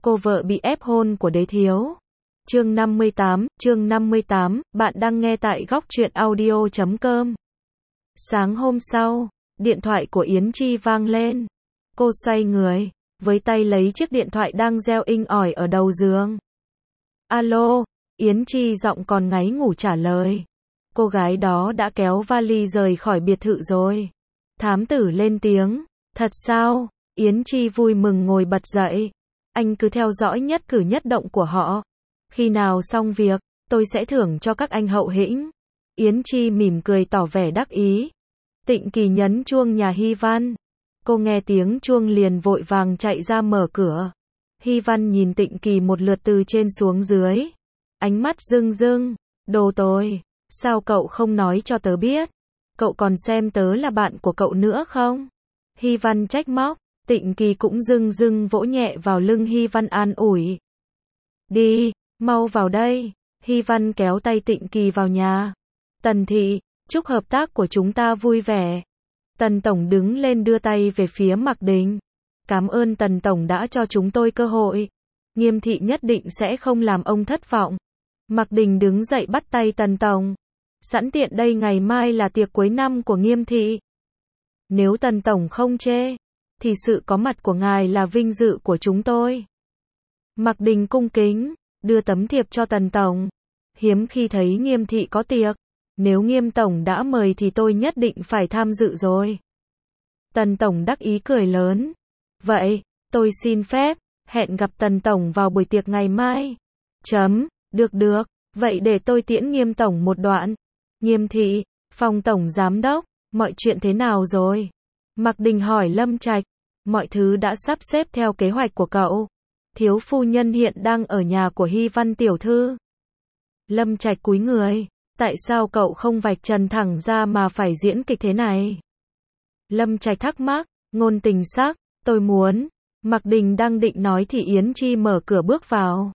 Cô vợ bị ép hôn của đế thiếu. Chương 58, bạn đang nghe tại góc truyện audio.com. Sáng hôm sau, điện thoại của Yến Chi vang lên. Cô xoay người, với tay lấy chiếc điện thoại đang reo inh ỏi ở đầu giường. Alo, Yến Chi giọng còn ngáy ngủ trả lời. Cô gái đó đã kéo vali rời khỏi biệt thự rồi. Thám tử lên tiếng. Thật sao? Yến Chi vui mừng ngồi bật dậy. Anh cứ theo dõi nhất cử nhất động của họ. Khi nào xong việc, tôi sẽ thưởng cho các anh hậu hĩnh. Yến Chi mỉm cười tỏ vẻ đắc ý. Tịnh Kỳ nhấn chuông nhà Hy Văn. Cô nghe tiếng chuông liền vội vàng chạy ra mở cửa. Hy Văn nhìn Tịnh Kỳ một lượt từ trên xuống dưới. Ánh mắt rưng rưng. Đồ tồi, sao cậu không nói cho tớ biết? Cậu còn xem tớ là bạn của cậu nữa không? Hy Văn trách móc. Tịnh Kỳ cũng rưng rưng vỗ nhẹ vào lưng Hy Văn an ủi. Đi, mau vào đây. Hy Văn kéo tay Tịnh Kỳ vào nhà. Tần thị, chúc hợp tác của chúng ta vui vẻ. Tần Tổng đứng lên đưa tay về phía Mạc Đình. Cảm ơn Tần Tổng đã cho chúng tôi cơ hội. Nghiêm thị nhất định sẽ không làm ông thất vọng. Mạc Đình đứng dậy bắt tay Tần Tổng. Sẵn tiện đây ngày mai là tiệc cuối năm của Nghiêm thị. Nếu Tần Tổng không chê, thì sự có mặt của ngài là vinh dự của chúng tôi. Mạc Đình cung kính, đưa tấm thiệp cho Tần Tổng. Hiếm khi thấy Nghiêm thị có tiệc. Nếu Nghiêm Tổng đã mời thì tôi nhất định phải tham dự rồi. Tần Tổng đắc ý cười lớn. Vậy, tôi xin phép, hẹn gặp Tần Tổng vào buổi tiệc ngày mai. Được, vậy để tôi tiễn Nghiêm Tổng một đoạn. Nghiêm thị, Phòng Tổng Giám đốc, mọi chuyện thế nào rồi? Mạc Đình hỏi Lâm Trạch. Mọi thứ đã sắp xếp theo kế hoạch của cậu. Thiếu phu nhân hiện đang ở nhà của Hy Văn tiểu thư. Lâm Trạch cúi người. Tại sao cậu không vạch trần thẳng ra mà phải diễn kịch thế này? Lâm Trạch thắc mắc, ngôn tình sắc, tôi muốn. Mạc Đình đang định nói thì Yến Chi mở cửa bước vào.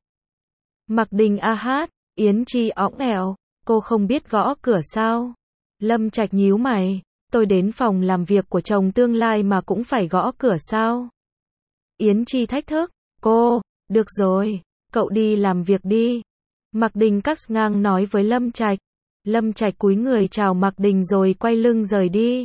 Mạc Đình a hát, Yến Chi õng ẻo, cô không biết gõ cửa sao? Lâm Trạch nhíu mày, tôi đến phòng làm việc của chồng tương lai mà cũng phải gõ cửa sao? Yến Chi thách thức, cô, được rồi, cậu đi làm việc đi. Mạc Đình cắt ngang nói với Lâm Trạch. Lâm Trạch cúi người chào Mạc Đình rồi quay lưng rời đi.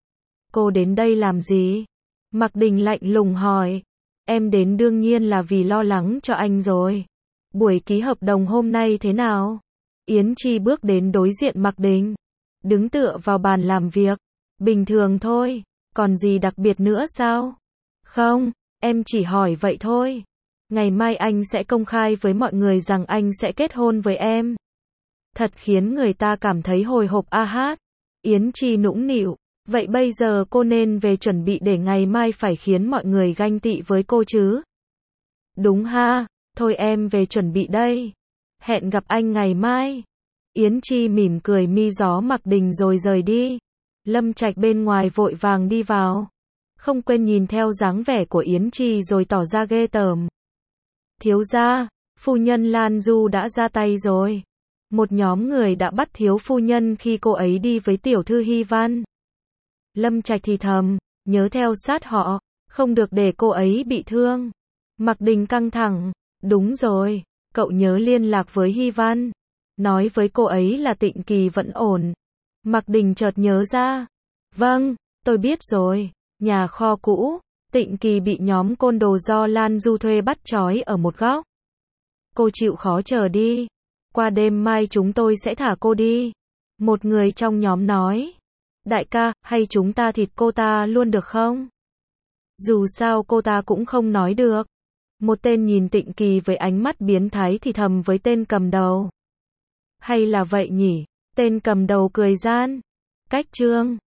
Cô đến đây làm gì? Mạc Đình lạnh lùng hỏi. Em đến đương nhiên là vì lo lắng cho anh rồi. Buổi ký hợp đồng hôm nay thế nào? Yến Chi bước đến đối diện Mạc Đình. Đứng tựa vào bàn làm việc. Bình thường thôi, còn gì đặc biệt nữa sao? Không, em chỉ hỏi vậy thôi. Ngày mai anh sẽ công khai với mọi người rằng anh sẽ kết hôn với em. Thật khiến người ta cảm thấy hồi hộp a hát. Yến Chi nũng nịu. Vậy bây giờ cô nên về chuẩn bị để ngày mai phải khiến mọi người ganh tị với cô chứ? Đúng ha, thôi em về chuẩn bị đây. Hẹn gặp anh ngày mai. Yến Chi mỉm cười mi gió Mạc Đình rồi rời đi. Lâm Trạch bên ngoài vội vàng đi vào. Không quên nhìn theo dáng vẻ của Yến Chi rồi tỏ ra ghê tởm. Thiếu gia, phu nhân Lan Du đã ra tay rồi. Một nhóm người đã bắt thiếu phu nhân khi cô ấy đi với tiểu thư Hy Văn. Lâm Trạch thì thầm, nhớ theo sát họ, không được để cô ấy bị thương. Mạc Đình căng thẳng, đúng rồi, cậu nhớ liên lạc với Hy Văn. Nói với cô ấy là Tịnh Kỳ vẫn ổn. Mạc Đình chợt nhớ ra. Vâng, tôi biết rồi, nhà kho cũ, Tịnh Kỳ bị nhóm côn đồ do Lan Du thuê bắt trói ở một góc. Cô chịu khó chờ đi. Qua đêm mai chúng tôi sẽ thả cô đi. Một người trong nhóm nói. Đại ca, hay chúng ta thịt cô ta luôn được không? Dù sao cô ta cũng không nói được. Một tên nhìn Tịnh Kỳ với ánh mắt biến thái thì thầm với tên cầm đầu. Hay là vậy nhỉ? Tên cầm đầu cười gian. Cách chương